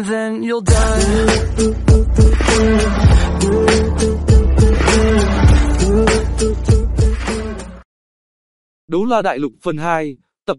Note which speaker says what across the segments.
Speaker 1: and then you'll die.
Speaker 2: Đấu La Đại Lục phần 2, tập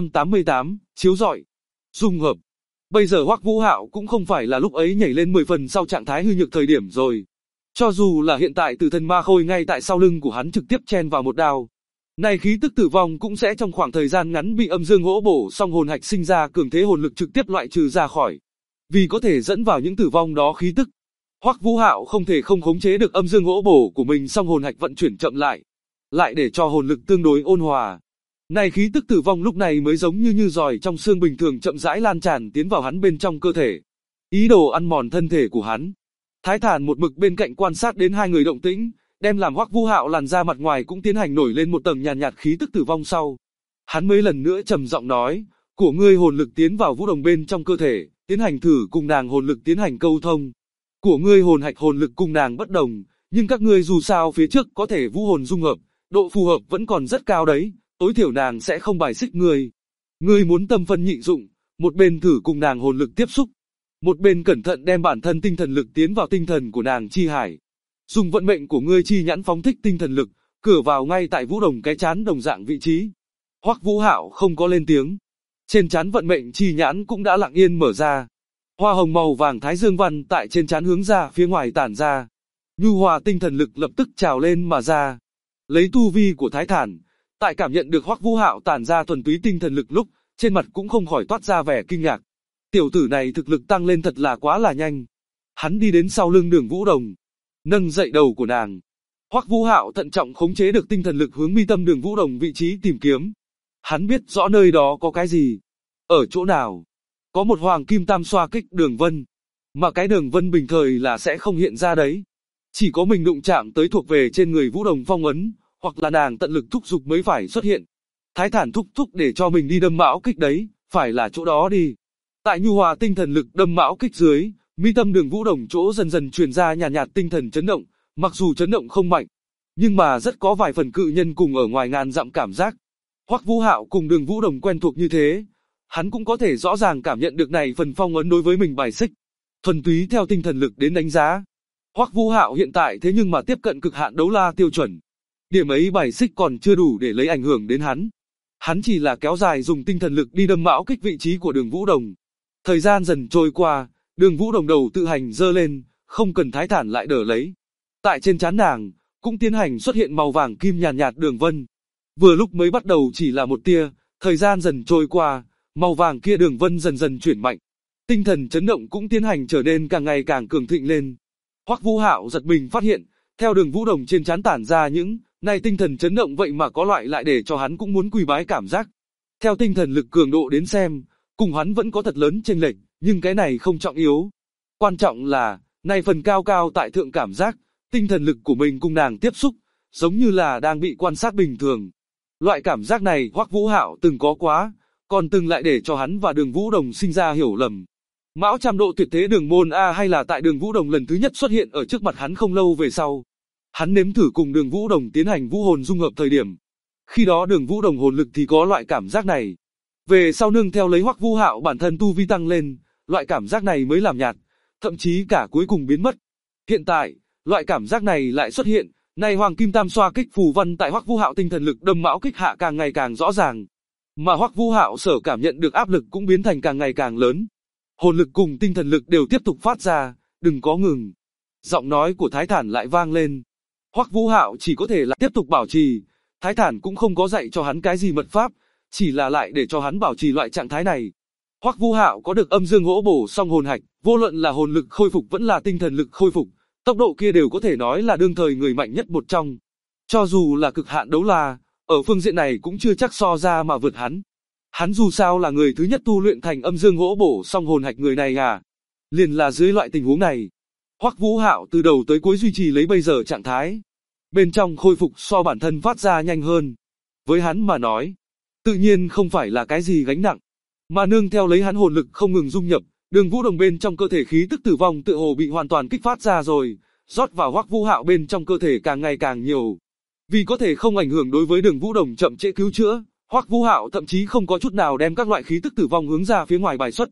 Speaker 2: 488, chiếu rọi. Dung hợp. Bây giờ Hoắc Vũ Hạo cũng không phải là lúc ấy nhảy lên 10 phần sau trạng thái hư nhược thời điểm rồi. Cho dù là hiện tại Tử Thần Ma Khôi ngay tại sau lưng của hắn trực tiếp chen vào một đao. Này khí tức tử vong cũng sẽ trong khoảng thời gian ngắn bị âm dương hỗ bổ xong hồn hạch sinh ra cường thế hồn lực trực tiếp loại trừ ra khỏi. Vì có thể dẫn vào những tử vong đó khí tức, Hoắc Vũ Hạo không thể không khống chế được âm dương hỗ bổ của mình xong hồn hạch vận chuyển chậm lại để cho hồn lực tương đối ôn hòa. Này khí tức tử vong lúc này mới giống như giòi trong xương bình thường chậm rãi lan tràn tiến vào hắn bên trong cơ thể, ý đồ ăn mòn thân thể của hắn. Thái Thản một mực bên cạnh quan sát đến hai người động tĩnh, đem làm Hoắc Vũ Hạo làn da mặt ngoài cũng tiến hành nổi lên một tầng nhàn nhạt khí tức tử vong sau. Hắn mới lần nữa trầm giọng nói, của ngươi hồn lực tiến vào Vũ Đồng bên trong cơ thể, tiến hành thử cùng nàng hồn lực tiến hành câu thông. Của ngươi hồn hạch hồn lực cùng nàng bất đồng, nhưng các ngươi dù sao phía trước có thể vũ hồn dung hợp, độ phù hợp vẫn còn rất cao đấy, tối thiểu nàng sẽ không bài xích ngươi. Ngươi muốn tâm phân nhị dụng, một bên thử cùng nàng hồn lực tiếp xúc, một bên cẩn thận đem bản thân tinh thần lực tiến vào tinh thần của nàng chi hải. Dùng vận mệnh của ngươi chi nhãn phóng thích tinh thần lực, cửa vào ngay tại Vũ Đồng cái chán đồng dạng vị trí. Hoắc Vũ Hạo không có lên tiếng. Trên chán vận mệnh chi nhãn cũng đã lặng yên mở ra. Hoa hồng màu vàng thái dương văn tại trên chán hướng ra phía ngoài tản ra. Nhu hòa tinh thần lực lập tức trào lên mà ra. Lấy tu vi của Thái Thản, tại cảm nhận được Hoắc Vũ Hạo tản ra thuần túy tinh thần lực lúc, trên mặt cũng không khỏi toát ra vẻ kinh ngạc. Tiểu tử này thực lực tăng lên thật là quá là nhanh. Hắn đi đến sau lưng Đường Vũ Đồng, nâng dậy đầu của nàng. Hoắc Vũ Hạo thận trọng khống chế được tinh thần lực hướng mi tâm Đường Vũ Đồng vị trí tìm kiếm. Hắn biết rõ nơi đó có cái gì, ở chỗ nào. Có một hoàng kim tam xoa kích đường vân, mà cái đường vân bình thời là sẽ không hiện ra đấy. Chỉ có mình đụng chạm tới thuộc về trên người Vũ Đồng phong ấn, hoặc là nàng tận lực thúc giục mới phải xuất hiện. Thái Thản thúc để cho mình đi đâm mão kích đấy, phải là chỗ đó đi. Tại nhu hòa tinh thần lực đâm mão kích dưới, mi tâm Đường Vũ Đồng chỗ dần dần truyền ra nhàn nhạt tinh thần chấn động, mặc dù chấn động không mạnh, nhưng mà rất có vài phần cự nhân cùng ở ngoài ngàn dặm cảm giác. Hoắc Vũ Hạo cùng Đường Vũ Đồng quen thuộc như thế, hắn cũng có thể rõ ràng cảm nhận được này phần phong ấn đối với mình bài xích. Thuần túy theo tinh thần lực đến đánh giá, Hoắc Vũ Hạo hiện tại thế nhưng mà tiếp cận cực hạn đấu la tiêu chuẩn. Điểm ấy bài xích còn chưa đủ để lấy ảnh hưởng đến hắn. Hắn chỉ là kéo dài dùng tinh thần lực đi đâm mão kích vị trí của Đường Vũ Đồng. Thời gian dần trôi qua, Đường Vũ Đồng đầu tự hành giơ lên, không cần Thái Thản lại đỡ lấy. Tại trên trán nàng, cũng tiến hành xuất hiện màu vàng kim nhàn nhạt đường vân. Vừa lúc mới bắt đầu chỉ là một tia, thời gian dần trôi qua, màu vàng kia đường vân dần dần chuyển mạnh. Tinh thần chấn động cũng tiến hành trở nên càng ngày càng cường thịnh lên. Hoắc Vũ Hạo giật mình phát hiện, theo Đường Vũ Đồng trên trán tản ra những này tinh thần chấn động vậy mà có loại lại để cho hắn cũng muốn quỳ bái cảm giác. Theo tinh thần lực cường độ đến xem, cùng hắn vẫn có thật lớn chênh lệch, nhưng cái này không trọng yếu. Quan trọng là, này phần cao cao tại thượng cảm giác, tinh thần lực của mình cùng nàng tiếp xúc, giống như là đang bị quan sát bình thường. Loại cảm giác này Hoắc Vũ Hạo từng có quá, còn từng lại để cho hắn và Đường Vũ Đồng sinh ra hiểu lầm. Mão trăm độ tuyệt thế đường môn A hay là tại Đường Vũ Đồng lần thứ nhất xuất hiện ở trước mặt hắn không lâu về sau. Hắn nếm thử cùng Đường Vũ Đồng tiến hành vũ hồn dung hợp thời điểm. Khi đó Đường Vũ Đồng hồn lực thì có loại cảm giác này. Về sau nương theo lấy Hoắc Vũ Hạo bản thân tu vi tăng lên, loại cảm giác này mới làm nhạt, thậm chí cả cuối cùng biến mất. Hiện tại, loại cảm giác này lại xuất hiện, này hoàng kim tam xoa kích phù văn tại Hoắc Vũ Hạo tinh thần lực đâm mão kích hạ càng ngày càng rõ ràng. Mà Hoắc Vũ Hạo sở cảm nhận được áp lực cũng biến thành càng ngày càng lớn. Hồn lực cùng tinh thần lực đều tiếp tục phát ra, đừng có ngừng. Giọng nói của Thái Thản lại vang lên. Hoắc Vũ Hạo chỉ có thể là tiếp tục bảo trì. Thái Thản cũng không có dạy cho hắn cái gì mật pháp, chỉ là lại để cho hắn bảo trì loại trạng thái này. Hoắc Vũ Hạo có được âm dương hỗ bổ song hồn hạch, vô luận là hồn lực khôi phục vẫn là tinh thần lực khôi phục, tốc độ kia đều có thể nói là đương thời người mạnh nhất một trong. Cho dù là cực hạn đấu la, ở phương diện này cũng chưa chắc so ra mà vượt hắn. Hắn dù sao là người thứ nhất tu luyện thành âm dương hỗ bổ song hồn hạch người này à. Liền là dưới loại tình huống này, Hoắc Vũ Hạo từ đầu tới cuối duy trì lấy bây giờ trạng thái. Bên trong khôi phục so bản thân phát ra nhanh hơn. Với hắn mà nói, tự nhiên không phải là cái gì gánh nặng. Mà nương theo lấy hắn hồn lực không ngừng dung nhập, Đường Vũ Đồng bên trong cơ thể khí tức tử vong tựa hồ bị hoàn toàn kích phát ra rồi, rót vào Hoắc Vũ Hạo bên trong cơ thể càng ngày càng nhiều. Vì có thể không ảnh hưởng đối với Đường Vũ Đồng chậm trễ cứu chữa, Hoắc Vũ Hạo thậm chí không có chút nào đem các loại khí tức tử vong hướng ra phía ngoài bài xuất.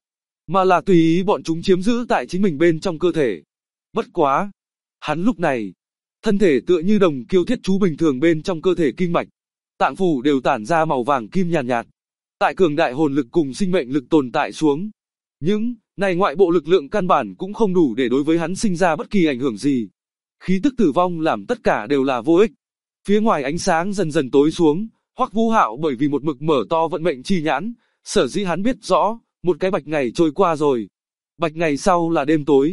Speaker 2: mà là tùy ý bọn chúng chiếm giữ tại chính mình bên trong cơ thể. Bất quá, hắn lúc này, thân thể tựa như đồng kiêu thiết chú bình thường bên trong cơ thể kinh mạch, tạng phủ đều tản ra màu vàng kim nhàn nhạt. Tại cường đại hồn lực cùng sinh mệnh lực tồn tại xuống, những này ngoại bộ lực lượng căn bản cũng không đủ để đối với hắn sinh ra bất kỳ ảnh hưởng gì. Khí tức tử vong làm tất cả đều là vô ích. Phía ngoài ánh sáng dần dần tối xuống, Hoắc Vũ Hạo bởi vì một mực mở to vận mệnh chi nhãn, sở dĩ hắn biết rõ, một cái bạch ngày trôi qua rồi. Bạch ngày sau là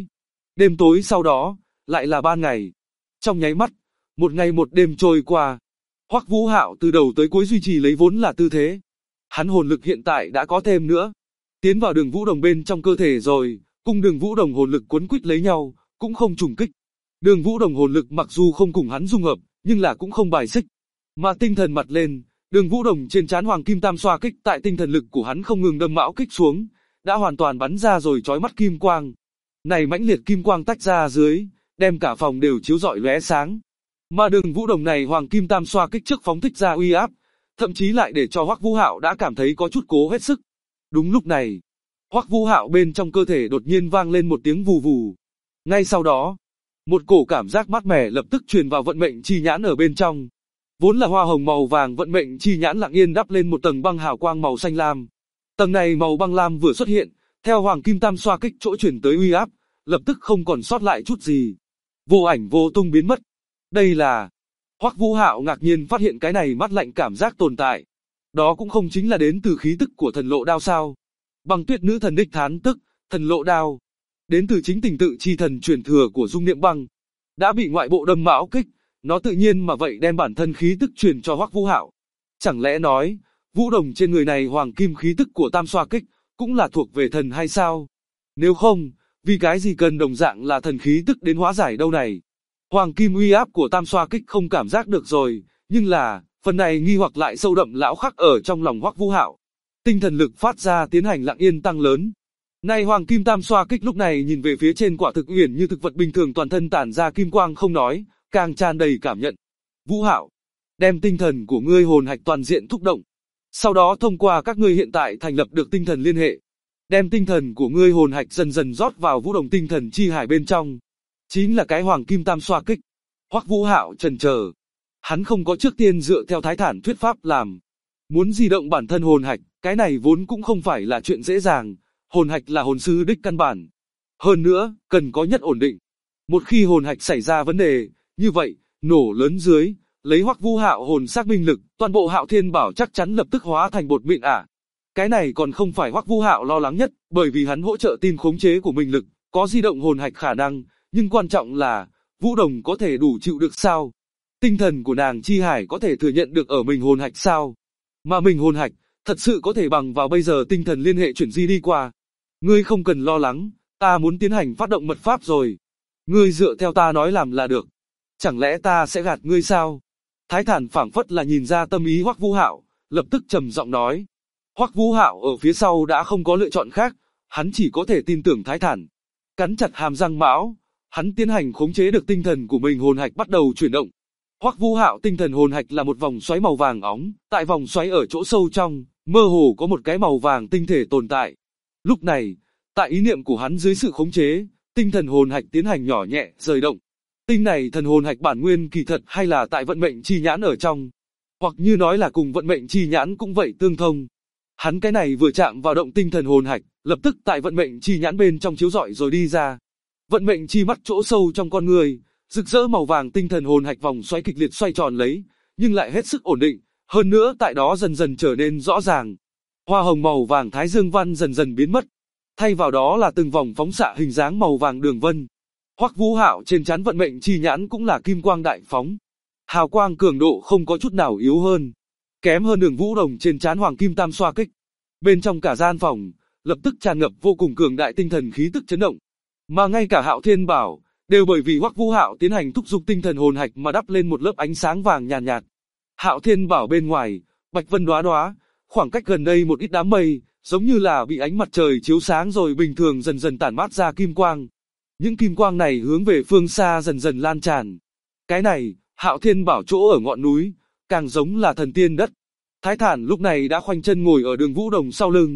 Speaker 2: đêm tối sau đó, lại là ban ngày. Trong nháy mắt, một ngày một đêm trôi qua, Hoắc Vũ Hạo từ đầu tới cuối duy trì lấy vốn là tư thế. Hắn hồn lực hiện tại đã có thêm nữa, tiến vào Đường Vũ Đồng bên trong cơ thể rồi, cùng Đường Vũ Đồng hồn lực quấn quýt lấy nhau, cũng không trùng kích. Đường Vũ Đồng hồn lực mặc dù không cùng hắn dung hợp, nhưng là cũng không bài xích. Mà tinh thần mặt lên, Đường Vũ Đồng trên trán hoàng kim tam xoa kích tại tinh thần lực của hắn không ngừng đâm mão kích xuống, đã hoàn toàn bắn ra rồi chói mắt kim quang. Này mãnh liệt kim quang tách ra dưới, đem cả phòng đều chiếu rọi lóe sáng. Mà Đường Vũ Đồng này hoàng kim tam xoa kích trước phóng thích ra uy áp, thậm chí lại để cho Hoắc Vũ Hạo đã cảm thấy có chút cố hết sức. Đúng lúc này, Hoắc Vũ Hạo bên trong cơ thể đột nhiên vang lên một tiếng vù vù. Ngay sau đó, một cổ cảm giác mát mẻ lập tức truyền vào vận mệnh chi nhãn ở bên trong. Vốn là hoa hồng màu vàng vận mệnh chi nhãn lặng yên đắp lên một tầng băng hào quang màu xanh lam. Tầng này màu băng lam vừa xuất hiện, theo hoàng kim tam xoa kích chỗ truyền tới uy áp, lập tức không còn sót lại chút gì, vô ảnh vô tung biến mất. Đây là Hoắc Vũ Hạo ngạc nhiên phát hiện cái này mát lạnh cảm giác tồn tại. Đó cũng không chính là đến từ khí tức của thần lộ đao sao? Băng Tuyết nữ thần đích thán tức, thần lộ đao, đến từ chính tình tự chi thần truyền thừa của Dung Niệm Băng, đã bị ngoại bộ đâm mão kích, nó tự nhiên mà vậy đem bản thân khí tức truyền cho Hoắc Vũ Hạo. Chẳng lẽ nói, Vũ Đồng trên người này hoàng kim khí tức của tam xoa kích, cũng là thuộc về thần hay sao? Nếu không, vì cái gì cần đồng dạng là thần khí tức đến hóa giải đâu này? Hoàng kim uy áp của tam xoa kích không cảm giác được rồi, nhưng là, phần này nghi hoặc lại sâu đậm lão khắc ở trong lòng Hoắc Vũ Hạo. Tinh thần lực phát ra tiến hành lặng yên tăng lớn. Này hoàng kim tam xoa kích lúc này nhìn về phía trên quả thực uyển như thực vật bình thường toàn thân tản ra kim quang không nói, càng tràn đầy cảm nhận. Vũ Hạo, đem tinh thần của ngươi hồn hạch toàn diện thúc động. Sau đó thông qua các ngươi hiện tại thành lập được tinh thần liên hệ. Đem tinh thần của ngươi hồn hạch dần dần rót vào Vũ Đồng tinh thần chi hải bên trong. Chính là cái hoàng kim tam xoa kích. Hoắc Vũ Hạo chần chờ. Hắn không có trước tiên dựa theo thái thản thuyết pháp làm. Muốn di động bản thân hồn hạch, cái này vốn cũng không phải là chuyện dễ dàng. Hồn hạch là hồn sư đích căn bản. Hơn nữa, cần có nhất ổn định. Một khi hồn hạch xảy ra vấn đề, như vậy, nổ lớn dưới, lấy Hoắc Vũ Hạo hồn xác minh lực, toàn bộ Hạo Thiên Bảo chắc chắn lập tức hóa thành bột mịn ả. Cái này còn không phải Hoắc Vũ Hạo lo lắng nhất, bởi vì hắn hỗ trợ tin khống chế của mình lực, có di động hồn hạch khả năng, nhưng quan trọng là, Vũ Đồng có thể đủ chịu được sao? Tinh thần của nàng chi hải có thể thừa nhận được ở mình hồn hạch sao? Mà mình hồn hạch, thật sự có thể bằng vào bây giờ tinh thần liên hệ chuyển di đi qua. Ngươi không cần lo lắng, ta muốn tiến hành phát động mật pháp rồi. Ngươi dựa theo ta nói làm là được. Chẳng lẽ ta sẽ gạt ngươi sao? Thái Thản phảng phất là nhìn ra tâm ý Hoắc Vũ Hạo, lập tức trầm giọng nói. Hoắc Vũ Hạo ở phía sau đã không có lựa chọn khác, hắn chỉ có thể tin tưởng Thái Thản. Cắn chặt hàm răng mão, hắn tiến hành khống chế được tinh thần của mình hồn hạch bắt đầu chuyển động. Hoắc Vũ Hạo tinh thần hồn hạch là một vòng xoáy màu vàng óng, tại vòng xoáy ở chỗ sâu trong, mơ hồ có một cái màu vàng tinh thể tồn tại. Lúc này, tại ý niệm của hắn dưới sự khống chế, tinh thần hồn hạch tiến hành nhỏ nhẹ rời động. Tinh này thần hồn hạch bản nguyên kỳ thật hay là tại vận mệnh chi nhãn ở trong, hoặc như nói là cùng vận mệnh chi nhãn cũng vậy tương thông. Hắn cái này vừa chạm vào động tinh thần hồn hạch, lập tức tại vận mệnh chi nhãn bên trong chiếu rọi rồi đi ra. Vận mệnh chi mắt chỗ sâu trong con người, rực rỡ màu vàng tinh thần hồn hạch vòng xoáy kịch liệt xoay tròn lấy, nhưng lại hết sức ổn định, hơn nữa tại đó dần dần trở nên rõ ràng. Hoa hồng màu vàng thái dương văn dần dần biến mất, thay vào đó là từng vòng phóng xạ hình dáng màu vàng đường vân. Hoắc Vũ Hạo trên trán vận mệnh chi nhãn cũng là kim quang đại phóng, hào quang cường độ không có chút nào yếu hơn, kém hơn Đường Vũ Đồng trên trán hoàng kim tam xoa kích. Bên trong cả gian phòng, lập tức tràn ngập vô cùng cường đại tinh thần khí tức chấn động, mà ngay cả Hạo Thiên Bảo đều bởi vì Hoắc Vũ Hạo tiến hành thúc giục tinh thần hồn hạch mà đắp lên một lớp ánh sáng vàng nhàn nhạt. Hạo Thiên Bảo bên ngoài, bạch vân đóa đóa, khoảng cách gần đây một ít đám mây, giống như là bị ánh mặt trời chiếu sáng rồi bình thường dần dần tản mát ra kim quang. Những kim quang này hướng về phương xa dần dần lan tràn. Cái này, Hạo Thiên Bảo chỗ ở ngọn núi, càng giống là thần tiên đất. Thái Thản lúc này đã khoanh chân ngồi ở Đường Vũ Đồng sau lưng,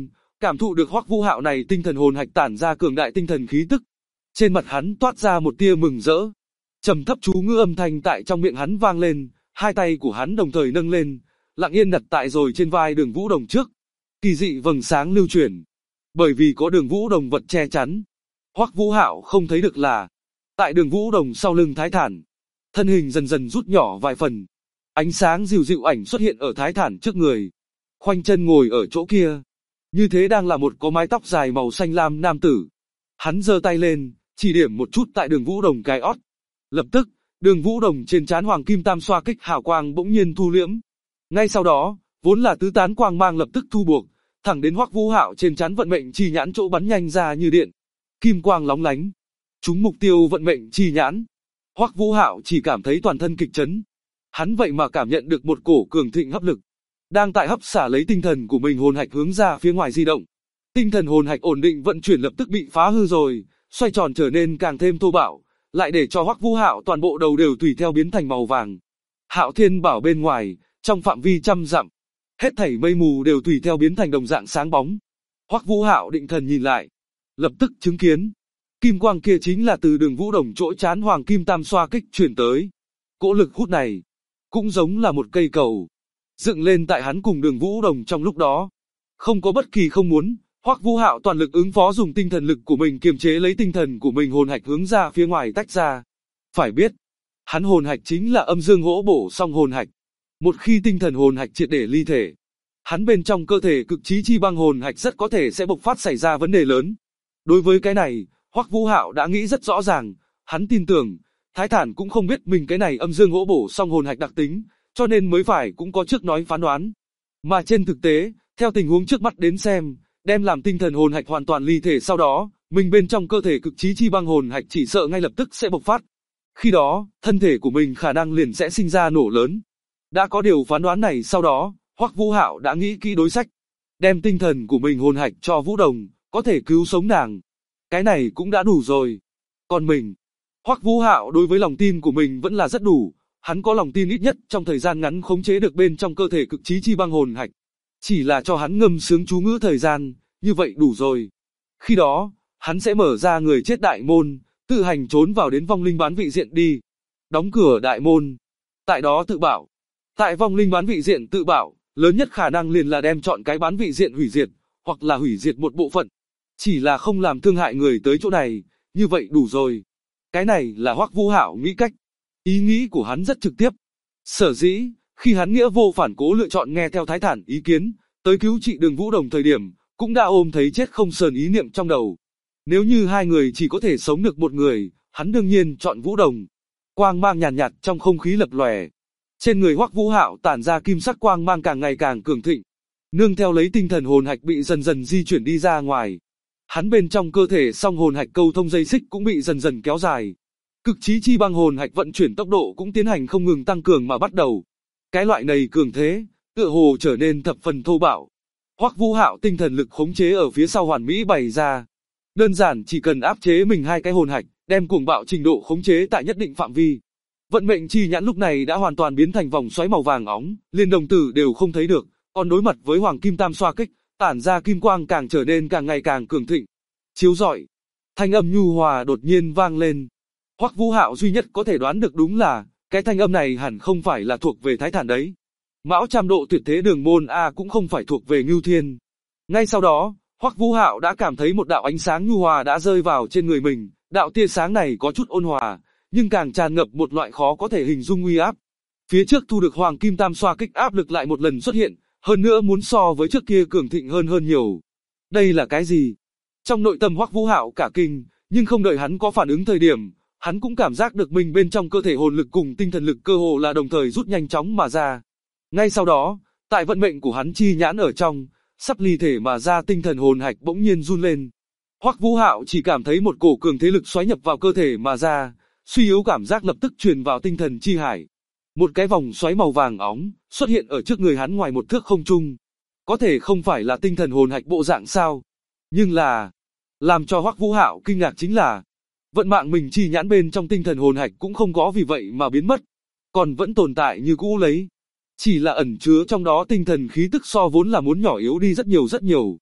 Speaker 2: cảm thụ được Hoắc Vũ Hạo này tinh thần hồn hạch tản ra cường đại tinh thần khí tức. Trên mặt hắn toát ra một tia mừng rỡ. Trầm thấp chú ngữ âm thanh tại trong miệng hắn vang lên, hai tay của hắn đồng thời nâng lên, lặng yên đặt tại rồi trên vai Đường Vũ Đồng trước. Kỳ dị vầng sáng lưu chuyển. Bởi vì có Đường Vũ Đồng vật che chắn, Hoắc Vũ Hạo không thấy được là tại Đường Vũ Đồng sau lưng Thái Thản, thân hình dần dần rút nhỏ vài phần. Ánh sáng dịu dịu ảnh xuất hiện ở Thái Thản trước người. Khoanh chân ngồi ở chỗ kia. Như thế đang là một có mái tóc dài màu xanh lam nam tử. Hắn giơ tay lên, chỉ điểm một chút tại Đường Vũ Đồng cái ót. Lập tức, Đường Vũ Đồng trên trán hoàng kim tam xoa kích hào quang bỗng nhiên thu liễm. Ngay sau đó, vốn là tứ tán quang mang lập tức thu buộc, thẳng đến Hoắc Vũ Hạo trên trán vận mệnh chi nhãn chỗ bắn nhanh ra như điện. Kim quang lóng lánh. Trúng mục tiêu vận mệnh chi nhãn. Hoắc Vũ Hạo chỉ cảm thấy toàn thân kịch chấn. Hắn vậy mà cảm nhận được một cổ cường thịnh hấp lực, đang tại hấp xả lấy tinh thần của mình hồn hạch hướng ra phía ngoài di động. Tinh thần hồn hạch ổn định vận chuyển lập tức bị phá hư rồi, xoay tròn trở nên càng thêm thô bạo, lại để cho Hoắc Vũ Hạo toàn bộ đầu đều tùy theo biến thành màu vàng. Hạo Thiên Bảo bên ngoài, trong phạm vi trăm dặm, hết thảy mây mù đều tùy theo biến thành đồng dạng sáng bóng. Hoắc Vũ Hạo định thần nhìn lại, lập tức chứng kiến, kim quang kia chính là từ Đường Vũ Đồng chỗ trán hoàng kim tam xoa kích truyền tới. Cỗ lực hút này cũng giống là một cây cầu dựng lên tại hắn cùng Đường Vũ Đồng trong lúc đó. Không có bất kỳ không muốn, Hoắc Vũ Hạo toàn lực ứng phó dùng tinh thần lực của mình kiềm chế lấy tinh thần của mình hồn hạch hướng ra phía ngoài tách ra. Phải biết, hắn hồn hạch chính là âm dương hỗ bổ song hồn hạch. Một khi tinh thần hồn hạch triệt để ly thể, hắn bên trong cơ thể cực chí chi băng hồn hạch rất có thể sẽ bộc phát xảy ra vấn đề lớn. Đối với cái này, Hoắc Vũ Hạo đã nghĩ rất rõ ràng, hắn tin tưởng, Thái Thản cũng không biết mình cái này âm dương hỗ bổ song hồn hạch đặc tính, cho nên mới phải cũng có trước nói phán đoán. Mà trên thực tế, theo tình huống trước mắt đến xem, đem làm tinh thần hồn hạch hoàn toàn ly thể sau đó, mình bên trong cơ thể cực chí chi băng hồn hạch chỉ sợ ngay lập tức sẽ bộc phát. Khi đó, thân thể của mình khả năng liền sẽ sinh ra nổ lớn. Đã có điều phán đoán này sau đó, Hoắc Vũ Hạo đã nghĩ kỹ đối sách, đem tinh thần của mình hồn hạch cho Vũ Đồng, có thể cứu sống nàng. Cái này cũng đã đủ rồi. Còn mình, Hoắc Vũ Hạo đối với lòng tin của mình vẫn là rất đủ, hắn có lòng tin ít nhất trong thời gian ngắn khống chế được bên trong cơ thể cực chí chi băng hồn hạch. Chỉ là cho hắn ngâm sướng chú ngữ thời gian, như vậy đủ rồi. Khi đó, hắn sẽ mở ra người chết đại môn, tự hành trốn vào đến vong linh bán vị diện đi. Đóng cửa đại môn, tại đó tự bảo. Tại vong linh bán vị diện tự bảo, lớn nhất khả năng liền là đem chọn cái bán vị diện hủy diệt, hoặc là hủy diệt một bộ phận. Chỉ là không làm thương hại người tới chỗ này, như vậy đủ rồi. Cái này là Hoắc Vũ Hạo nghĩ cách. Ý nghĩ của hắn rất trực tiếp. Sở dĩ, khi hắn nghĩa vô phản cố lựa chọn nghe theo Thái Thản ý kiến, tới cứu trị Đường Vũ Đồng thời điểm, cũng đã ôm thấy chết không sờn ý niệm trong đầu. Nếu như hai người chỉ có thể sống được một người, hắn đương nhiên chọn Vũ Đồng. Quang mang nhàn nhạt trong không khí lập lòe. Trên người Hoắc Vũ Hạo tản ra kim sắc quang mang càng ngày càng cường thịnh. Nương theo lấy tinh thần hồn hạch bị dần dần di chuyển đi ra ngoài. Hắn bên trong cơ thể song hồn hạch câu thông dây xích cũng bị dần dần kéo dài. Cực chí chi băng hồn hạch vận chuyển tốc độ cũng tiến hành không ngừng tăng cường mà bắt đầu. Cái loại này cường thế, tựa hồ trở nên thập phần thô bạo. Hoắc Vũ Hạo tinh thần lực khống chế ở phía sau hoàn mỹ bày ra. Đơn giản chỉ cần áp chế mình hai cái hồn hạch, đem cuồng bạo trình độ khống chế tại nhất định phạm vi. Vận mệnh chi nhãn lúc này đã hoàn toàn biến thành vòng xoáy màu vàng óng, liền đồng tử đều không thấy được, còn đối mặt với hoàng kim tam xoa kích, tản ra kim quang càng trở nên càng ngày càng cường thịnh. Chiếu rọi, thanh âm nhu hòa đột nhiên vang lên. Hoắc Vũ Hạo duy nhất có thể đoán được đúng là, cái thanh âm này hẳn không phải là thuộc về Thái Thản đấy. Mão Trăm Độ Tuyệt Thế Đường Môn A cũng không phải thuộc về Ngưu Thiên. Ngay sau đó, Hoắc Vũ Hạo đã cảm thấy một đạo ánh sáng nhu hòa đã rơi vào trên người mình, đạo tia sáng này có chút ôn hòa, nhưng càng tràn ngập một loại khó có thể hình dung uy áp. Phía trước thu được hoàng kim tam xoa kích áp lực lại một lần xuất hiện, hơn nữa muốn so với trước kia cường thịnh hơn nhiều. Đây là cái gì? Trong nội tâm Hoắc Vũ Hạo cả kinh, nhưng không đợi hắn có phản ứng thời điểm, hắn cũng cảm giác được mình bên trong cơ thể hồn lực cùng tinh thần lực cơ hồ là đồng thời rút nhanh chóng mà ra. Ngay sau đó, tại vận mệnh của hắn chi nhãn ở trong, sắp ly thể mà ra tinh thần hồn hạch bỗng nhiên run lên. Hoắc Vũ Hạo chỉ cảm thấy một cổ cường thế lực xoáy nhập vào cơ thể mà ra, suy yếu cảm giác lập tức truyền vào tinh thần chi hải. Một cái vòng xoáy màu vàng óng xuất hiện ở trước người hắn ngoài một thước không trung. Có thể không phải là tinh thần hồn hạch bộ dạng sao? Nhưng là, làm cho Hoắc Vũ Hạo kinh ngạc chính là, vận mạng mình chi nhãn bên trong tinh thần hồn hạch cũng không có vì vậy mà biến mất, còn vẫn tồn tại như cũ lấy. Chỉ là ẩn chứa trong đó tinh thần khí tức so vốn là muốn nhỏ yếu đi rất nhiều.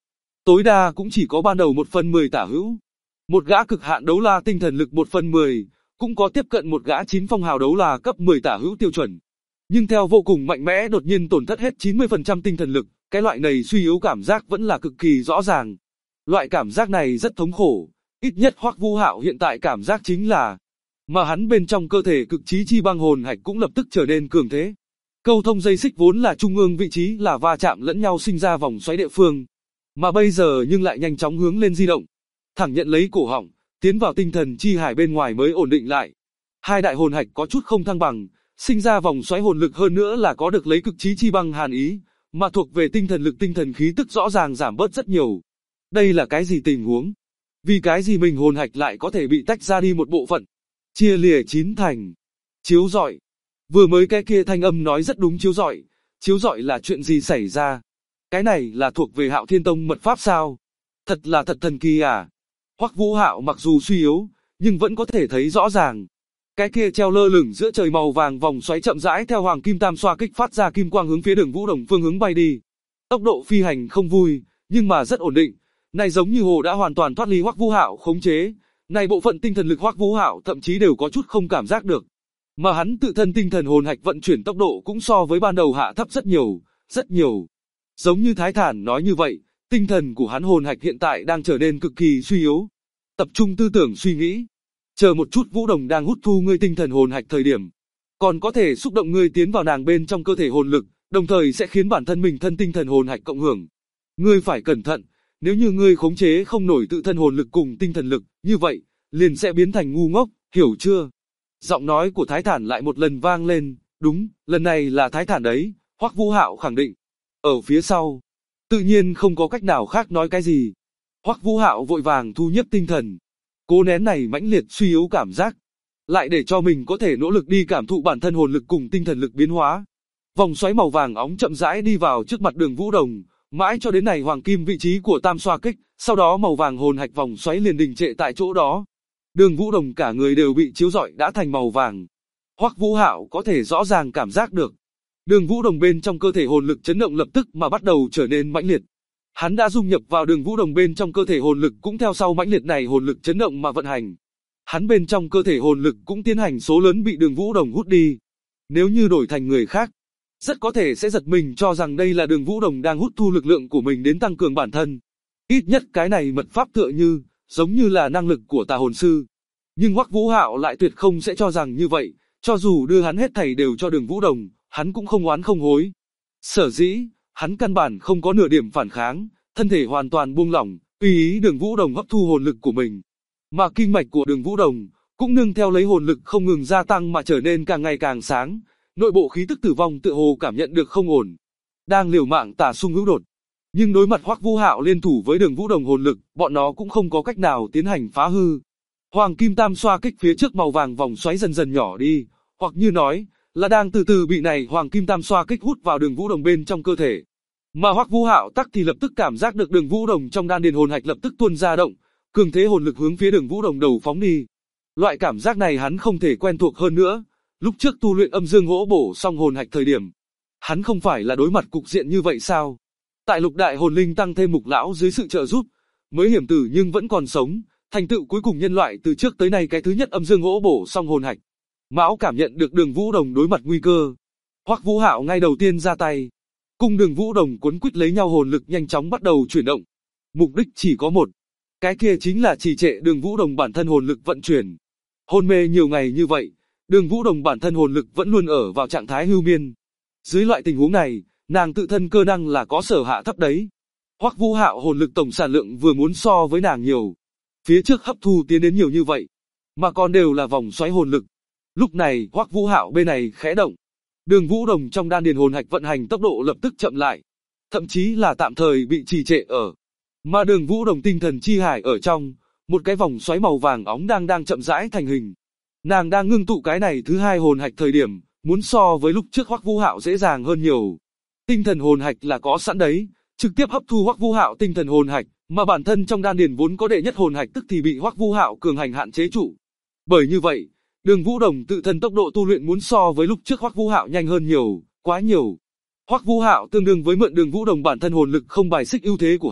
Speaker 2: tối đa cũng chỉ có ban đầu 1/10 tả hữu. Một gã cực hạn đấu la tinh thần lực 1/10, cũng có tiếp cận một gã 9 phong hào đấu la cấp 10 tả hữu tiêu chuẩn. Nhưng theo vô cùng mạnh mẽ đột nhiên tổn thất hết 90% tinh thần lực, cái loại này suy yếu cảm giác vẫn là cực kỳ rõ ràng. Loại cảm giác này rất thống khổ, ít nhất Hoắc Vũ Hạo hiện tại cảm giác chính là, mà hắn bên trong cơ thể cực chí chi băng hồn hạch cũng lập tức trở nên cường thế. Câu thông dây xích vốn là trung ương vị trí là va chạm lẫn nhau sinh ra vòng xoáy địa phương, mà bây giờ nhưng lại nhanh chóng hướng lên di động, thẳng nhận lấy cổ họng, tiến vào tinh thần chi hải bên ngoài mới ổn định lại. Hai đại hồn hạch có chút không thăng bằng, sinh ra vòng xoáy hồn lực hơn nữa là có được lấy cực chí chi băng hàn ý, mà thuộc về tinh thần lực tinh thần khí tức rõ ràng giảm bớt rất nhiều. Đây là cái gì tình huống? Vì cái gì mình hồn hạch lại có thể bị tách ra đi một bộ phận, chia lìa chín thành? Chiếu rọi. Vừa mới cái kia thanh âm nói rất đúng, chiếu rọi. Chiếu rọi là chuyện gì xảy ra? Cái này là thuộc về Hạo Thiên Tông mật pháp sao? Thật là thật thần kỳ à? Hoắc Vũ Hạo mặc dù suy yếu, nhưng vẫn có thể thấy rõ ràng. Cái kia treo lơ lửng giữa trời màu vàng vòng xoáy chậm rãi theo Hoàng Kim Tam xoa kích phát ra kim quang hướng phía Đường Vũ Đồng phương hướng bay đi. Tốc độ phi hành không vui, nhưng mà rất ổn định. Này giống như hồ đã hoàn toàn thoát ly Hoắc Vũ Hạo khống chế. Này bộ phận tinh thần lực Hoắc Vũ Hạo thậm chí đều có chút không cảm giác được. Mà hắn tự thân tinh thần hồn hạch vận chuyển tốc độ cũng so với ban đầu hạ thấp rất nhiều, rất nhiều. Giống như Thái Thản nói như vậy, tinh thần của hắn hồn hạch hiện tại đang trở nên cực kỳ suy yếu. Tập trung tư tưởng suy nghĩ. Chờ một chút, Vũ Đồng đang hút thu ngươi tinh thần hồn hạch thời điểm, còn có thể xúc động ngươi tiến vào nàng bên trong cơ thể hồn lực, đồng thời sẽ khiến bản thân mình thân tinh thần hồn hạch cộng hưởng. Ngươi phải cẩn thận, nếu như ngươi khống chế không nổi tự thân hồn lực cùng tinh thần lực, như vậy, liền sẽ biến thành ngu ngốc, hiểu chưa? Giọng nói của Thái Thản lại một lần vang lên, đúng, lần này là Thái Thản đấy, Hoắc Vũ Hạo khẳng định. Ở phía sau, tự nhiên không có cách nào khác nói cái gì. Hoắc Vũ Hạo vội vàng thu nhếp tinh thần, cố nén này mãnh liệt suy yếu cảm giác, lại để cho mình có thể nỗ lực đi cảm thụ bản thân hồn lực cùng tinh thần lực biến hóa. Vòng xoáy màu vàng óng chậm rãi đi vào trước mặt Đường Vũ Đồng, mãi cho đến này hoàng kim vị trí của tam xoa kích, sau đó màu vàng hồn hạch vòng xoáy liền đình trệ tại chỗ đó. Đường Vũ Đồng cả người đều bị chiếu rọi đã thành màu vàng. Hoắc Vũ Hạo có thể rõ ràng cảm giác được. Đường Vũ Đồng bên trong cơ thể hồn lực chấn động lập tức mà bắt đầu trở nên mãnh liệt. Hắn đã dung nhập vào Đường Vũ Đồng bên trong cơ thể hồn lực cũng theo sau mãnh liệt này hồn lực chấn động mà vận hành. Hắn bên trong cơ thể hồn lực cũng tiến hành số lớn bị Đường Vũ Đồng hút đi. Nếu như đổi thành người khác, rất có thể sẽ giật mình cho rằng đây là Đường Vũ Đồng đang hút thu lực lượng của mình đến tăng cường bản thân. Ít nhất cái này mật pháp tựa như, giống như là năng lực của tà hồn sư. Nhưng Hoắc Vũ Hạo lại tuyệt không sẽ cho rằng như vậy, cho dù đưa hắn hết thảy đều cho Đường Vũ Đồng, hắn cũng không oán không hối. Sở dĩ, hắn căn bản không có nửa điểm phản kháng, thân thể hoàn toàn buông lỏng, tùy ý Đường Vũ Đồng hấp thu hồn lực của mình. Mà kinh mạch của Đường Vũ Đồng cũng nương theo lấy hồn lực không ngừng gia tăng mà trở nên càng ngày càng sáng, nội bộ khí tức tử vong tựa hồ cảm nhận được không ổn, đang liều mạng tả xung hữu đột. Nhưng đối mặt Hoắc Vũ Hạo liên thủ với Đường Vũ Đồng hồn lực, bọn nó cũng không có cách nào tiến hành phá hư. Hoàng Kim Tam xoa kích phía trước màu vàng vòng xoáy dần dần nhỏ đi, hoặc như nói, là đang từ từ bị này Hoàng Kim Tam xoa kích hút vào Đường Vũ Đồng bên trong cơ thể. Mà Hoắc Vũ Hạo tắc thì lập tức cảm giác được Đường Vũ Đồng trong đan điền hồn hạch lập tức tuôn ra động, cường thế hồn lực hướng phía Đường Vũ Đồng đầu phóng đi. Loại cảm giác này hắn không thể quen thuộc hơn nữa. Lúc trước tu luyện âm dương hỗ bổ xong hồn hạch thời điểm, hắn không phải là đối mặt cục diện như vậy sao? Tại lục đại hồn linh tăng thêm mục lão dưới sự trợ giúp, mới hiểm tử nhưng vẫn còn sống, thành tựu cuối cùng nhân loại từ trước tới nay cái thứ nhất âm dương hỗ bổ xong hồn hạch. Mão cảm nhận được Đường Vũ Đồng đối mặt nguy cơ, Hoắc Vũ Hạo ngay đầu tiên ra tay, cùng Đường Vũ Đồng cuốn quýt lấy nhau hồn lực nhanh chóng bắt đầu chuyển động. Mục đích chỉ có một, cái kia chính là trì trệ Đường Vũ Đồng bản thân hồn lực vận chuyển. Hôn mê nhiều ngày như vậy, Đường Vũ Đồng bản thân hồn lực vẫn luôn ở vào trạng thái hưu miên. Dưới loại tình huống này, nàng tự thân cơ năng là có sở hạ thấp đấy. Hoắc Vũ Hạo hồn lực tổng sản lượng vừa muốn so với nàng nhiều. Phía trước hấp thu tiến đến nhiều như vậy, mà còn đều là vòng xoáy hồn lực. Lúc này, Hoắc Vũ Hạo bên này khẽ động. Đường Vũ Đồng trong đan điền hồn hạch vận hành tốc độ lập tức chậm lại, thậm chí là tạm thời bị trì trệ ở. Mà Đường Vũ Đồng tinh thần chi hải ở trong, một cái vòng xoáy màu vàng óng đang chậm rãi thành hình. Nàng đang ngưng tụ cái này thứ hai hồn hạch thời điểm, muốn so với lúc trước Hoắc Vũ Hạo dễ dàng hơn nhiều. Tinh thần hồn hạch là có sẵn đấy, trực tiếp hấp thu Hoắc Vũ Hạo tinh thần hồn hạch, mà bản thân trong đan điền vốn có đệ nhất hồn hạch tức thì bị Hoắc Vũ Hạo cường hành hạn chế trụ. Bởi như vậy, Đường Vũ Đồng tự thân tốc độ tu luyện muốn so với lúc trước Hoắc Vũ Hạo nhanh hơn nhiều, quá nhiều. Hoắc Vũ Hạo tương đương với mượn Đường Vũ Đồng bản thân hồn lực không bài xích ưu thế của hắn,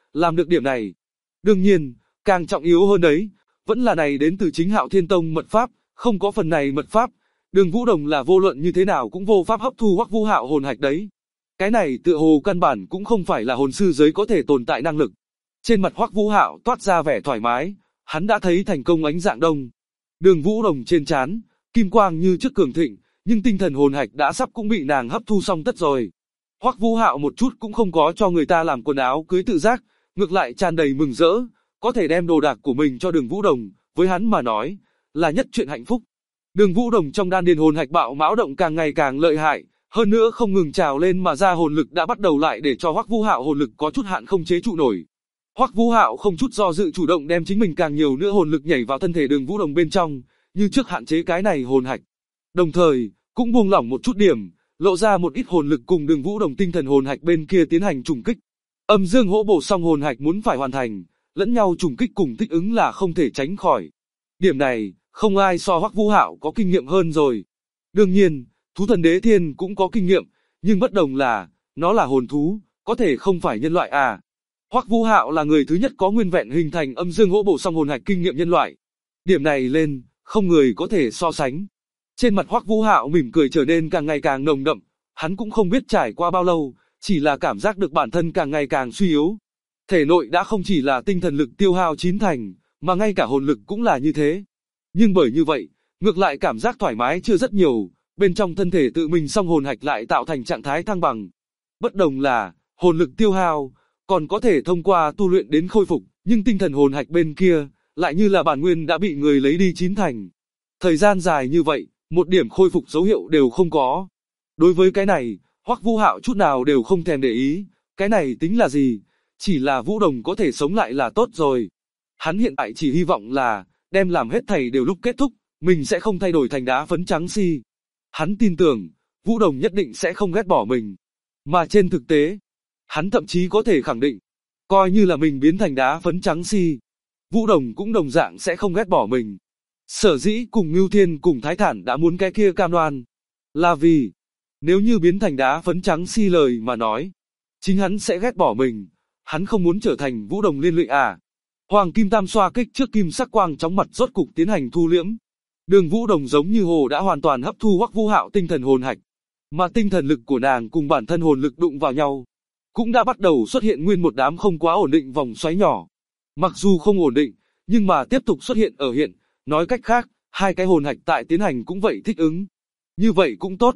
Speaker 2: làm được điểm này. Đương nhiên, càng trọng yếu hơn đấy, vẫn là này đến từ chính Hạo Thiên Tông mật pháp, không có phần này mật pháp, Đường Vũ Đồng là vô luận như thế nào cũng vô pháp hấp thu Hoắc Vũ Hạo hồn hạch đấy. Cái này tựa hồ căn bản cũng không phải là hồn sư giới có thể tồn tại năng lực. Trên mặt Hoắc Vũ Hạo toát ra vẻ thoải mái, hắn đã thấy thành công ánh dạng đông. Đường Vũ Đồng trên trán, kim quang như trước cường thịnh, nhưng tinh thần hồn hạch đã sắp cũng bị nàng hấp thu xong tất rồi. Hoắc Vũ Hạo một chút cũng không có cho người ta làm quần áo cưới tự giác, ngược lại tràn đầy mừng rỡ, có thể đem đồ đạc của mình cho Đường Vũ Đồng, với hắn mà nói, là nhất chuyện hạnh phúc. Đường Vũ Đồng trong đan điền hồn hạch bạo mão động càng ngày càng lợi hại, hơn nữa không ngừng trào lên mà ra hồn lực đã bắt đầu lại để cho Hoắc Vũ Hạo hồn lực có chút hạn không chế trụ nổi. Hoắc Vũ Hạo không chút do dự chủ động đem chính mình càng nhiều nữa hồn lực nhảy vào thân thể Đường Vũ Đồng bên trong, như trước hạn chế cái này hồn hạch. Đồng thời, cũng buông lỏng một chút điểm, lộ ra một ít hồn lực cùng Đường Vũ Đồng tinh thần hồn hạch bên kia tiến hành trùng kích. Âm dương hỗ bổ song hồn hạch muốn phải hoàn thành, lẫn nhau trùng kích cùng thích ứng là không thể tránh khỏi. Điểm này, không ai so Hoắc Vũ Hạo có kinh nghiệm hơn rồi. Đương nhiên, thú thần đế thiên cũng có kinh nghiệm, nhưng bất đồng là, nó là hồn thú, có thể không phải nhân loại à. Hoắc Vũ Hạo là người thứ nhất có nguyên vẹn hình thành âm dương hỗ bổ song hồn hạch kinh nghiệm nhân loại. Điểm này lên, không người có thể so sánh. Trên mặt Hoắc Vũ Hạo mỉm cười trở nên càng ngày càng nồng đậm, hắn cũng không biết trải qua bao lâu, chỉ là cảm giác được bản thân càng ngày càng suy yếu. Thể nội đã không chỉ là tinh thần lực tiêu hao chín thành, mà ngay cả hồn lực cũng là như thế. Nhưng bởi như vậy, ngược lại cảm giác thoải mái chưa rất nhiều, bên trong thân thể tự mình song hồn hạch lại tạo thành trạng thái thăng bằng. Bất đồng là, hồn lực tiêu hao, còn có thể thông qua tu luyện đến khôi phục, nhưng tinh thần hồn hạch bên kia, lại như là bản nguyên đã bị người lấy đi chín thành. Thời gian dài như vậy, một điểm khôi phục dấu hiệu đều không có. Đối với cái này, Hoắc Vũ Hạo chút nào đều không thèm để ý, cái này tính là gì, chỉ là Vũ Đồng có thể sống lại là tốt rồi. Hắn hiện tại chỉ hy vọng là, đem làm hết thảy đều lúc kết thúc, mình sẽ không thay đổi thành đá phấn trắng si. Hắn tin tưởng, Vũ Đồng nhất định sẽ không ghét bỏ mình. Mà trên thực tế, hắn thậm chí có thể khẳng định, coi như là mình biến thành đá phấn trắng si, Vũ Đồng cũng đồng dạng sẽ không ghét bỏ mình. Sở dĩ cùng Ngưu Thiên cùng Thái Thản đã muốn cái kia cam đoan, là vì, nếu như biến thành đá phấn trắng si lời mà nói, chính hắn sẽ ghét bỏ mình, hắn không muốn trở thành Vũ Đồng liên lụy à. Hoàng kim tam xoa kích trước kim sắc quang chóng mặt rốt cục tiến hành thu liễm. Đường Vũ Đồng giống như hồ đã hoàn toàn hấp thu Hoắc Vũ Hạo tinh thần hồn hạch, mà tinh thần lực của nàng cùng bản thân hồn lực đụng vào nhau, cũng đã bắt đầu xuất hiện nguyên một đám không quá ổn định vòng xoáy nhỏ. Mặc dù không ổn định, nhưng mà tiếp tục xuất hiện ở hiện, nói cách khác, hai cái hồn hạch tại tiến hành cũng vậy thích ứng. Như vậy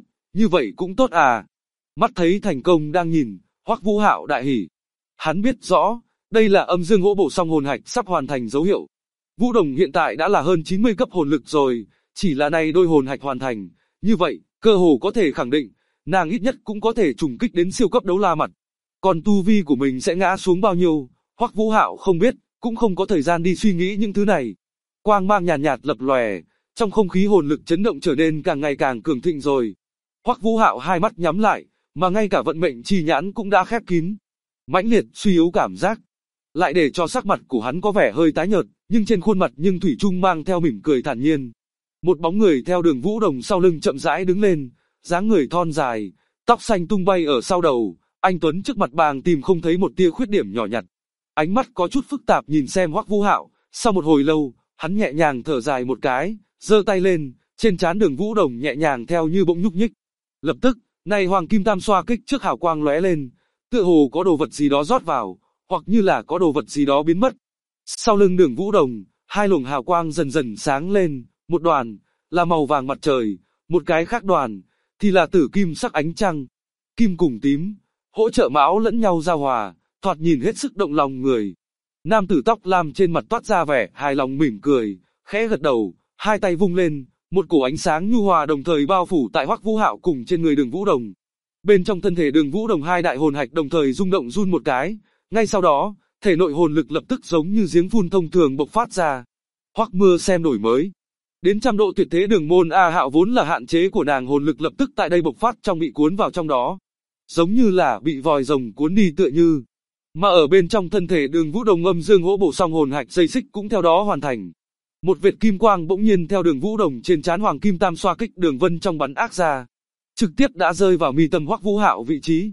Speaker 2: cũng tốt à. Mắt thấy thành công đang nhìn, Hoắc Vũ Hạo đại hỉ. Hắn biết rõ, đây là âm dương hỗ bổ song hồn hạch sắp hoàn thành dấu hiệu. Vũ Đồng hiện tại đã là hơn 90 cấp hồn lực rồi, chỉ là này đôi hồn hạch hoàn thành, như vậy, cơ hồ có thể khẳng định, nàng ít nhất cũng có thể trùng kích đến siêu cấp đấu la mặt. Còn tu vi của mình sẽ ngã xuống bao nhiêu, Hoắc Vũ Hạo không biết, cũng không có thời gian đi suy nghĩ những thứ này. Quang mang nhàn nhạt lập lòe, trong không khí hồn lực chấn động trở nên càng ngày càng cường thịnh rồi. Hoắc Vũ Hạo hai mắt nhắm lại, mà ngay cả vận mệnh chi nhãn cũng đã khép kín. Mãnh liệt suy yếu cảm giác, lại để cho sắc mặt của hắn có vẻ hơi tái nhợt, nhưng trên khuôn mặt nhưng thủy chung mang theo mỉm cười thản nhiên. Một bóng người theo Đường Vũ Đồng sau lưng chậm rãi đứng lên, dáng người thon dài, tóc xanh tung bay ở sau đầu, anh tuấn trước mặt bàng tìm không thấy một tia khuyết điểm nhỏ nhặt. Ánh mắt có chút phức tạp nhìn xem Hoắc Vũ Hạo, sau một hồi lâu, hắn nhẹ nhàng thở dài một cái, giơ tay lên, trên trán Đường Vũ Đồng nhẹ nhàng theo như bỗng nhúc nhích. Lập tức, này hoàng kim tam xoa kích trước hào quang lóe lên, tựa hồ có đồ vật gì đó rót vào, hoặc như là có đồ vật gì đó biến mất. Sau lưng Đường Vũ Đồng, hai luồng hào quang dần dần sáng lên, một đoàn là màu vàng mặt trời, một cái khác đoàn thì là tử kim sắc ánh trăng. Kim cùng tím, hỗ trợ mão lẫn nhau giao hòa, thoạt nhìn hết sức động lòng người. Nam tử tóc lam trên mặt toát ra vẻ hài lòng mỉm cười, khẽ gật đầu, hai tay vung lên, một cổ ánh sáng nhu hòa đồng thời bao phủ tại Hoắc Vũ Hạo cùng trên người Đường Vũ Đồng. Bên trong thân thể Đường Vũ Đồng hai đại hồn hạch đồng thời rung động run một cái, ngay sau đó, thể nội hồn lực lập tức giống như giếng phun thông thường bộc phát ra. Hoắc Mưa xem đổi mới. Đến trăm độ tuyệt thế đường môn A Hạo vốn là hạn chế của nàng hồn lực lập tức tại đây bộc phát trong bị cuốn vào trong đó. Giống như là bị vòi rồng cuốn đi tựa như. Mà ở bên trong thân thể Đường Vũ Đồng âm dương hỗ bổ song hồn hạch dây xích cũng theo đó hoàn thành. Một vệt kim quang bỗng nhiên theo Đường Vũ Đồng trên trán hoàng kim tam xoa kích đường vân trong bắn ác ra. Trực tiếp đã rơi vào mi tâm Hoắc Vũ Hạo vị trí.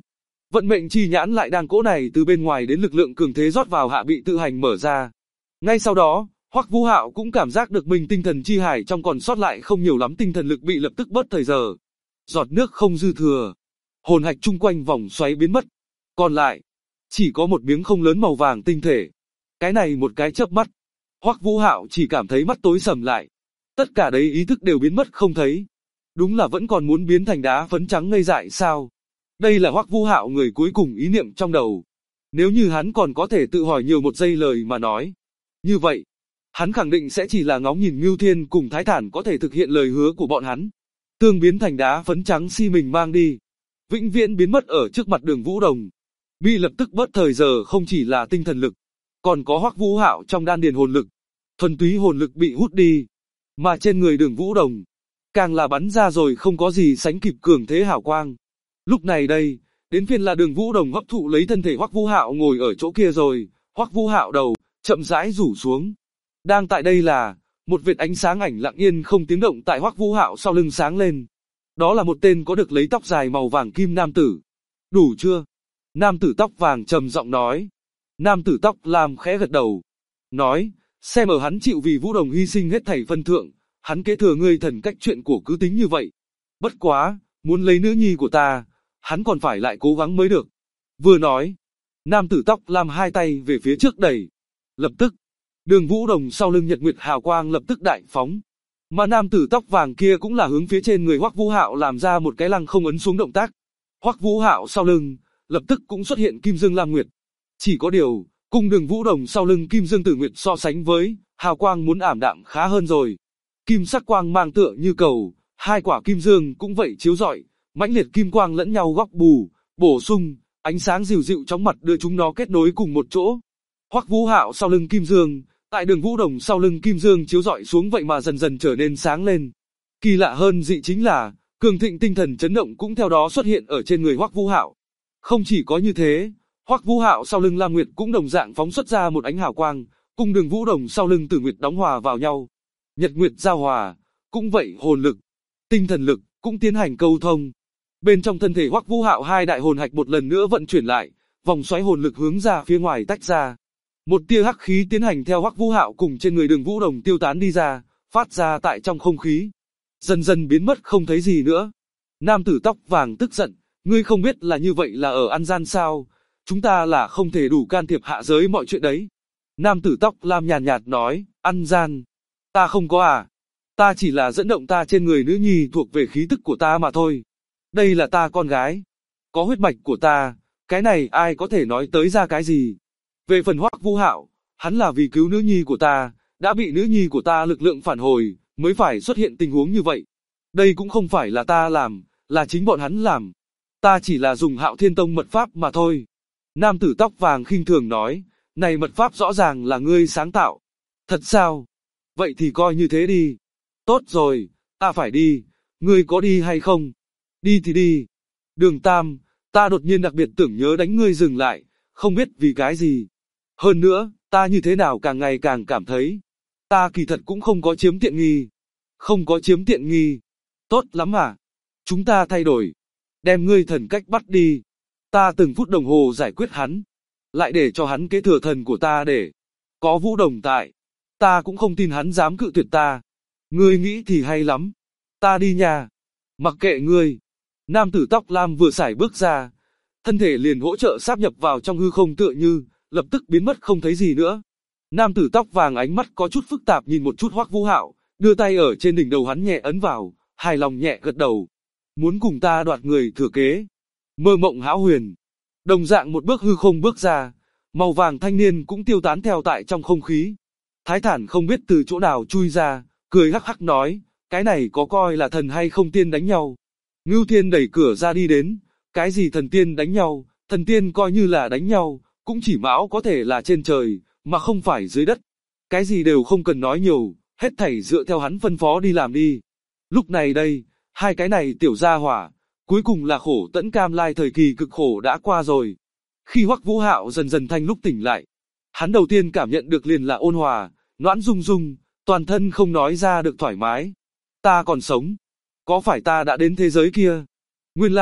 Speaker 2: Vận mệnh chi nhãn lại đang cỗ này từ bên ngoài đến lực lượng cường thế rót vào hạ bị tự hành mở ra. Ngay sau đó, Hoắc Vũ Hạo cũng cảm giác được mình tinh thần chi hải trong còn sót lại không nhiều lắm, tinh thần lực bị lập tức bớt thời giờ. Giọt nước không dư thừa. Hồn hạch chung quanh vòng xoáy biến mất. Còn lại, chỉ có một miếng không lớn màu vàng tinh thể. Cái này một cái chớp mắt, Hoắc Vũ Hạo chỉ cảm thấy mắt tối sầm lại. Tất cả đấy ý thức đều biến mất không thấy. Đúng là vẫn còn muốn biến thành đá phấn trắng ngây dại sao? Đây là Hoắc Vũ Hạo người cuối cùng ý niệm trong đầu. Nếu như hắn còn có thể tự hỏi nhiều một giây lời mà nói. Như vậy, hắn khẳng định sẽ chỉ là ngóng nhìn Ngưu Thiên cùng Thái Thản có thể thực hiện lời hứa của bọn hắn. Tương biến thành đá phấn trắng si mình mang đi. Vĩnh viễn biến mất ở trước mặt Đường Vũ Đồng. Bị lập tức bớt thời giờ không chỉ là tinh thần lực, còn có Hoắc Vũ Hạo trong đan điền hồn lực. Thuần túy hồn lực bị hút đi. Mà trên người Đường Vũ Đồng, càng là bắn ra rồi không có gì sánh kịp cường thế hào quang. Lúc này đây, đến phiên là Đường Vũ Đồng hấp thụ lấy thân thể Hoắc Vũ Hạo ngồi ở chỗ kia rồi. Hoắc Vũ Hạo đầu chậm rãi rủ xuống. Đang tại đây là một vệt ánh sáng ảnh lặng yên không tiếng động tại Hoắc Vũ Hạo sau lưng sáng lên. Đó là một tên có được lấy tóc dài màu vàng kim nam tử. Đủ chưa? Nam tử tóc vàng trầm giọng nói. Nam tử tóc lam khẽ gật đầu. Nói, xem ở hắn chịu vì Vũ Đồng hy sinh hết thảy phân thượng, hắn kế thừa ngươi thần cách chuyện của cứ tính như vậy. Bất quá, muốn lấy nữ nhi của ta, hắn còn phải lại cố gắng mới được. Vừa nói, nam tử tóc lam hai tay về phía trước đẩy. Lập tức, Đường Vũ Đồng sau lưng nhật nguyệt hào quang lập tức đại phóng. Mà nam tử tóc vàng kia cũng là hướng phía trên người Hoắc Vũ Hạo làm ra một cái lăng không ấn xuống động tác. Hoắc Vũ Hạo sau lưng, lập tức cũng xuất hiện Kim Dương Lam Nguyệt. Chỉ có điều, cùng Đường Vũ Đồng sau lưng Kim Dương Tử Nguyệt so sánh với, hào quang muốn ảm đạm khá hơn rồi. Kim sắc quang mang tựa như cầu, hai quả kim dương cũng vậy chiếu rọi, mãnh liệt kim quang lẫn nhau góc bù, bổ sung, ánh sáng dịu dịu chóng mặt đưa chúng nó kết nối cùng một chỗ. Hoắc Vũ Hạo sau lưng kim dương, tại Đường Vũ Đồng sau lưng kim dương chiếu rọi xuống vậy mà dần dần trở nên sáng lên. Kỳ lạ hơn dị chính là, cường thịnh tinh thần chấn động cũng theo đó xuất hiện ở trên người Hoắc Vũ Hạo. Không chỉ có như thế, Hoắc Vũ Hạo sau lưng Lam Nguyệt cũng đồng dạng phóng xuất ra một ánh hào quang, cùng Đường Vũ Đồng sau lưng Tử Nguyệt đóng hòa vào nhau. Nhật Nguyệt giao hòa, cũng vậy hồn lực, tinh thần lực cũng tiến hành câu thông. Bên trong thân thể Hoắc Vũ Hạo hai đại hồn hạch một lần nữa vận chuyển lại, vòng xoáy hồn lực hướng ra phía ngoài tách ra. Một tia hắc khí tiến hành theo Hoắc Vũ Hạo cùng trên người Đường Vũ Đồng tiêu tán đi ra, phát ra tại trong không khí, dần dần biến mất không thấy gì nữa. Nam tử tóc vàng tức giận, ngươi không biết là như vậy là ở ăn gian sao? Chúng ta là không thể đủ can thiệp hạ giới mọi chuyện đấy. Nam tử tóc lam nhàn nhạt nói, ăn gian. Ta không có à. Ta chỉ là dẫn động ta trên người nữ nhi thuộc về khí tức của ta mà thôi. Đây là ta con gái. Có huyết mạch của ta, cái này ai có thể nói tới ra cái gì. Về phần Hoắc Vũ Hạo, hắn là vì cứu nữ nhi của ta, đã bị nữ nhi của ta lực lượng phản hồi, mới phải xuất hiện tình huống như vậy. Đây cũng không phải là ta làm, là chính bọn hắn làm. Ta chỉ là dùng Hạo Thiên Tông mật pháp mà thôi. Nam tử tóc vàng khinh thường nói, này mật pháp rõ ràng là ngươi sáng tạo. Thật sao? Vậy thì coi như thế đi. Tốt rồi, ta phải đi, ngươi có đi hay không? Đi thì đi. Đường Tam, ta đột nhiên đặc biệt tưởng nhớ đánh ngươi dừng lại, không biết vì cái gì. Hơn nữa, ta như thế nào càng ngày càng cảm thấy, ta kỳ thật cũng không có chiếm tiện nghi. Không có chiếm tiện nghi. Tốt lắm à? Chúng ta thay đổi. Đem ngươi thần cách bắt đi. Ta từng phút đồng hồ giải quyết hắn. Lại để cho hắn kế thừa thần của ta để có Vũ Đồng tại. Ta cũng không tin hắn dám cự tuyệt ta. Ngươi nghĩ thì hay lắm. Ta đi nha. Mặc kệ ngươi. Nam tử tóc lam vừa sải bước ra. Thân thể liền hỗ trợ sáp nhập vào trong hư không tựa như, lập tức biến mất không thấy gì nữa. Nam tử tóc vàng ánh mắt có chút phức tạp nhìn một chút Hoắc Vũ Hạo, đưa tay ở trên đỉnh đầu hắn nhẹ ấn vào, hài lòng nhẹ gật đầu. Muốn cùng ta đoạt người thừa kế. Mơ mộng hão huyền. Đồng dạng một bước hư không bước ra, màu vàng thanh niên cũng tiêu tán theo tại trong không khí. Thái Thản không biết từ chỗ nào chui ra, cười hắc hắc nói, cái này có coi là thần hay không tiên đánh nhau. Ngưu Thiên đẩy cửa ra đi đến, cái gì thần tiên đánh nhau, thần tiên coi như là đánh nhau, cũng chỉ mão có thể là trên trời, mà không phải dưới đất. Cái gì đều không cần nói nhiều, hết thảy dựa theo hắn phân phó đi làm đi. Lúc này đây, hai cái này tiểu gia hỏa, cuối cùng là khổ tẫn cam lai thời kỳ cực khổ đã qua rồi. Khi Hoắc Vũ Hạo dần dần thanh lúc tỉnh lại, hắn đầu tiên cảm nhận được liền là ôn hòa, noãn rung rung, toàn thân không nói ra được thoải mái. Ta còn sống. Có phải ta đã đến thế giới kia? Nguyên lai,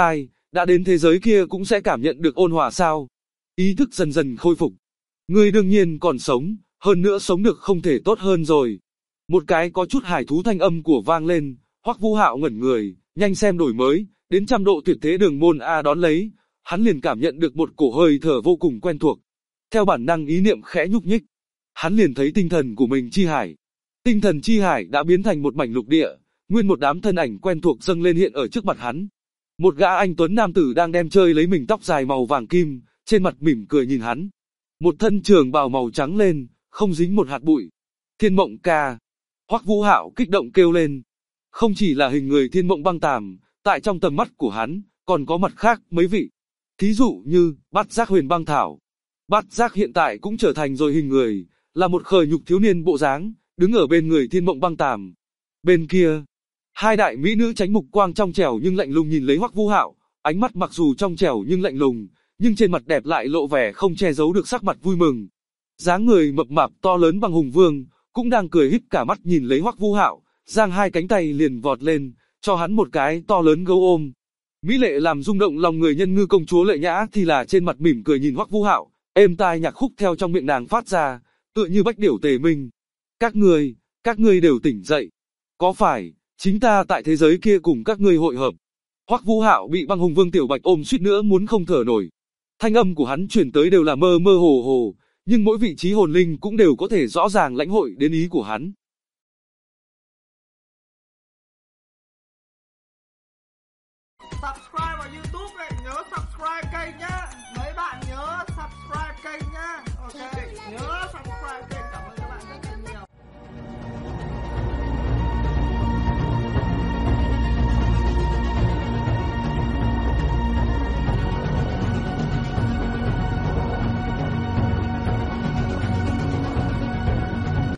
Speaker 2: đã đến thế giới kia cũng sẽ cảm nhận được ôn hòa sao? Ý thức dần dần khôi phục. Ngươi đương nhiên còn sống, hơn nữa sống được không thể tốt hơn rồi. Một cái có chút hài thú thanh âm của vang lên, Hoắc Vũ Hạo ngẩn người, nhanh xem đổi mới, đến 100 độ tuyệt thế đường môn A đón lấy, hắn liền cảm nhận được một cổ hơi thở vô cùng quen thuộc. Theo bản năng ý niệm khẽ nhúc nhích, hắn liền thấy tinh thần của mình chi hải. Tinh thần chi hải đã biến thành một mảnh lục địa, nguyên một đám thân ảnh quen thuộc dâng lên hiện ở trước mặt hắn. Một gã anh tuấn nam tử đang đem chơi lấy mình tóc dài màu vàng kim, trên mặt mỉm cười nhìn hắn. Một thân trường bào màu trắng lên, không dính một hạt bụi. Thiên Mộng ca. Hoắc Vũ Hạo kích động kêu lên. Không chỉ là hình người Thiên Mộng Băng Tàm, tại trong tầm mắt của hắn, còn có mặt khác mấy vị. Thí dụ như, Bát Giác Huyền Băng Thảo. Bát Giác hiện tại cũng trở thành rồi hình người, là một khờ nhục thiếu niên bộ dáng, đứng ở bên người Thiên Mộng Băng Tàm. Bên kia, hai đại mỹ nữ tránh mục quang trong trẻo nhưng lạnh lùng nhìn lấy Hoắc Vũ Hạo, ánh mắt mặc dù trong trẻo nhưng lạnh lùng, nhưng trên mặt đẹp lại lộ vẻ không che giấu được sắc mặt vui mừng. Dáng người mập mạp to lớn bằng hùng vương, cũng đang cười híp cả mắt nhìn lấy Hoắc Vũ Hạo, giang hai cánh tay liền vọt lên, cho hắn một cái to lớn gấu ôm. Mỹ lệ làm rung động lòng người nhân ngư công chúa Lệ Nhã thì là trên mặt mỉm cười nhìn Hoắc Vũ Hạo, êm tai nhạc khúc theo trong miệng nàng phát ra, tựa như bách điểu tề minh. Các ngươi đều tỉnh dậy. Có phải, chính ta tại thế giới kia cùng các ngươi hội hợp. Hoắc Vũ Hạo bị băng hùng vương Tiểu Bạch ôm suýt nữa muốn không thở nổi. Thanh âm của hắn truyền tới đều là mơ mơ hồ hồ, nhưng mỗi vị trí hồn linh cũng đều có thể rõ ràng lãnh hội đến ý của hắn.
Speaker 1: Subscribe vào YouTube này, nhớ subscribe kênh nhá. Mấy bạn nhớ subscribe kênh nhá. Ok, nhớ subscribe kênh.